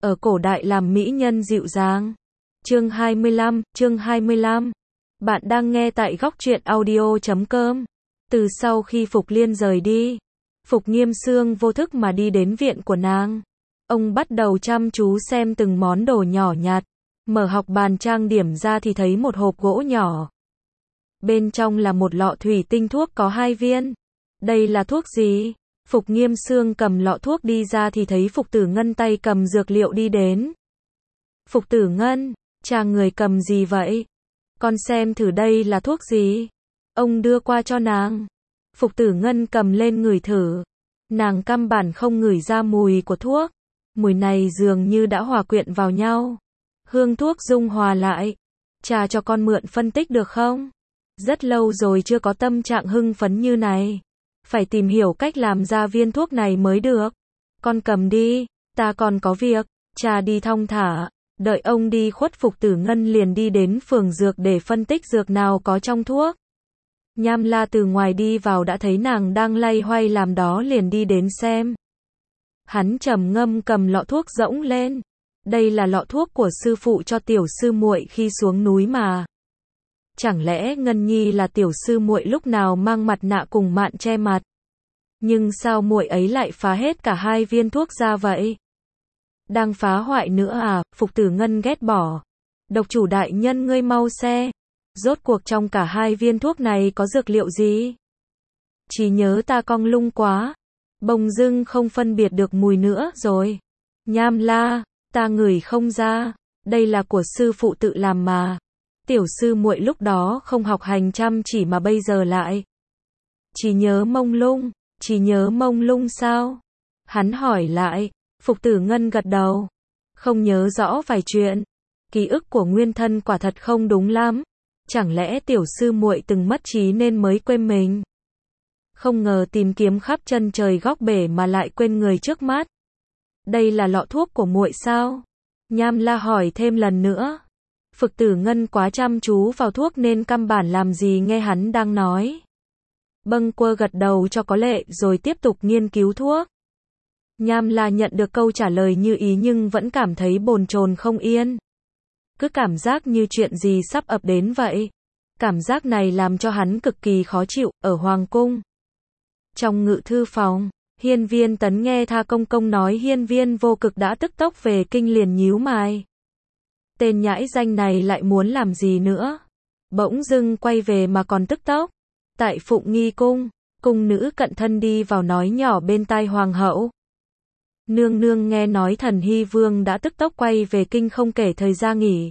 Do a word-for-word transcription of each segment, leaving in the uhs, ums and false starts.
ở cổ đại làm mỹ nhân dịu dàng. Chương hai mươi lăm, chương hai mươi lăm. Bạn đang nghe tại góc truyện audio chấm com. Từ sau khi Phục Liên rời đi, Phục Nghiêm Sương vô thức mà đi đến viện của nàng. Ông bắt đầu chăm chú xem từng món đồ nhỏ nhặt. Mở học bàn trang điểm ra thì thấy một hộp gỗ nhỏ. Bên trong là một lọ thủy tinh thuốc có hai viên. Đây là thuốc gì? Phục Nghiêm Sương cầm lọ thuốc đi ra thì thấy Phục Tử Ngân tay cầm dược liệu đi đến. Phục Tử Ngân, cha người cầm gì vậy? Con xem thử đây là thuốc gì? Ông đưa qua cho nàng. Phục Tử Ngân cầm lên ngửi thử. Nàng căn bản không ngửi ra mùi của thuốc. Mùi này dường như đã hòa quyện vào nhau. Hương thuốc dung hòa lại. Cha cho con mượn phân tích được không? Rất lâu rồi chưa có tâm trạng hưng phấn như này. Phải tìm hiểu cách làm ra viên thuốc này mới được. Con cầm đi, ta còn có việc. Cha đi thong thả. Đợi ông đi khuất, Phục Tử Ngân liền đi đến phường dược để phân tích dược nào có trong thuốc. Nham La từ ngoài đi vào đã thấy nàng đang loay hoay làm đó liền đi đến xem. Hắn trầm ngâm cầm lọ thuốc rỗng lên. Đây là lọ thuốc của sư phụ cho tiểu sư muội khi xuống núi mà. Chẳng lẽ Ngân Nhi là tiểu sư muội lúc nào mang mặt nạ cùng mạn che mặt? Nhưng sao muội ấy lại phá hết cả hai viên thuốc ra vậy? Đang phá hoại nữa à? Phục Tử Ngân ghét bỏ. Độc chủ đại nhân, ngươi mau xe. Rốt cuộc trong cả hai viên thuốc này có dược liệu gì? Chỉ nhớ ta cong lung quá. Bỗng dưng không phân biệt được mùi nữa rồi. Nham La, ta ngửi không ra. Đây là của sư phụ tự làm mà. Tiểu sư muội lúc đó không học hành chăm chỉ mà bây giờ lại. Chỉ nhớ mông lung. Chỉ nhớ mông lung sao? Hắn hỏi lại. Phục Tử Ngân gật đầu. Không nhớ rõ vài chuyện. Ký ức của nguyên thân quả thật không đúng lắm. Chẳng lẽ tiểu sư muội từng mất trí nên mới quên mình? Không ngờ tìm kiếm khắp chân trời góc bể mà lại quên người trước mắt. Đây là lọ thuốc của muội sao? Nham La hỏi thêm lần nữa. Phục Tử Ngân quá chăm chú vào thuốc nên căn bản làm gì nghe hắn đang nói. Bâng quơ gật đầu cho có lệ rồi tiếp tục nghiên cứu thuốc. Nham La nhận được câu trả lời như ý nhưng vẫn cảm thấy bồn chồn không yên. Cứ cảm giác như chuyện gì sắp ập đến vậy. Cảm giác này làm cho hắn cực kỳ khó chịu. Ở Hoàng Cung, trong ngự thư phòng, Hiên Viên Tấn nghe Tha Công Công nói Hiên Viên Vô Cực đã tức tốc về kinh liền nhíu mày. Tên nhãi danh này lại muốn làm gì nữa? Bỗng dưng quay về mà còn tức tốc. Tại Phụng Nghi Cung, cung nữ cận thân đi vào nói nhỏ bên tai hoàng hậu. Nương nương nghe nói Thần Hy Vương đã tức tốc quay về kinh không kể thời gian nghỉ.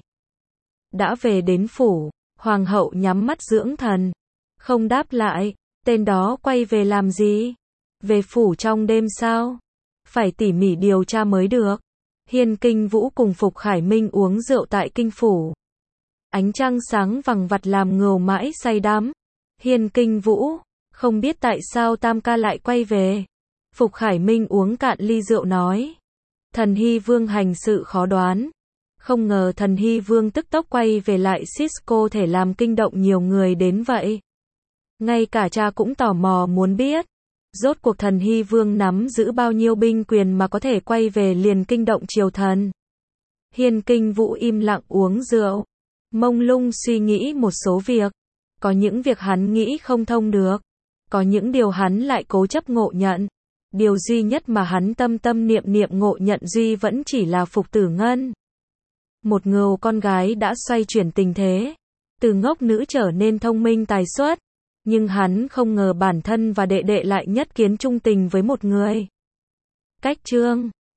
Đã về đến phủ, hoàng hậu nhắm mắt dưỡng thần. Không đáp lại, tên đó quay về làm gì? Về phủ trong đêm sao? Phải tỉ mỉ điều tra mới được. Hiên Kinh Vũ cùng Phục Khải Minh uống rượu tại kinh phủ. Ánh trăng sáng vằng vặt làm ngầu mãi say đắm. Hiên Kinh Vũ, không biết tại sao Tam ca lại quay về. Phục Khải Minh uống cạn ly rượu nói. Thần Hy Vương hành sự khó đoán. Không ngờ Thần Hy Vương tức tốc quay về lại Cisco thể làm kinh động nhiều người đến vậy. Ngay cả cha cũng tò mò muốn biết. Rốt cuộc Thần Hy Vương nắm giữ bao nhiêu binh quyền mà có thể quay về liền kinh động triều thần. Hiên Kinh Vũ im lặng uống rượu. Mông lung suy nghĩ một số việc. Có những việc hắn nghĩ không thông được. Có những điều hắn lại cố chấp ngộ nhận. Điều duy nhất mà hắn tâm tâm niệm niệm ngộ nhận duy vẫn chỉ là Phục Tử Ngân. Một ngầu con gái đã xoay chuyển tình thế. Từ ngốc nữ trở nên thông minh tài xuất. Nhưng hắn không ngờ bản thân và đệ đệ lại nhất kiến trung tình với một người. Cách chương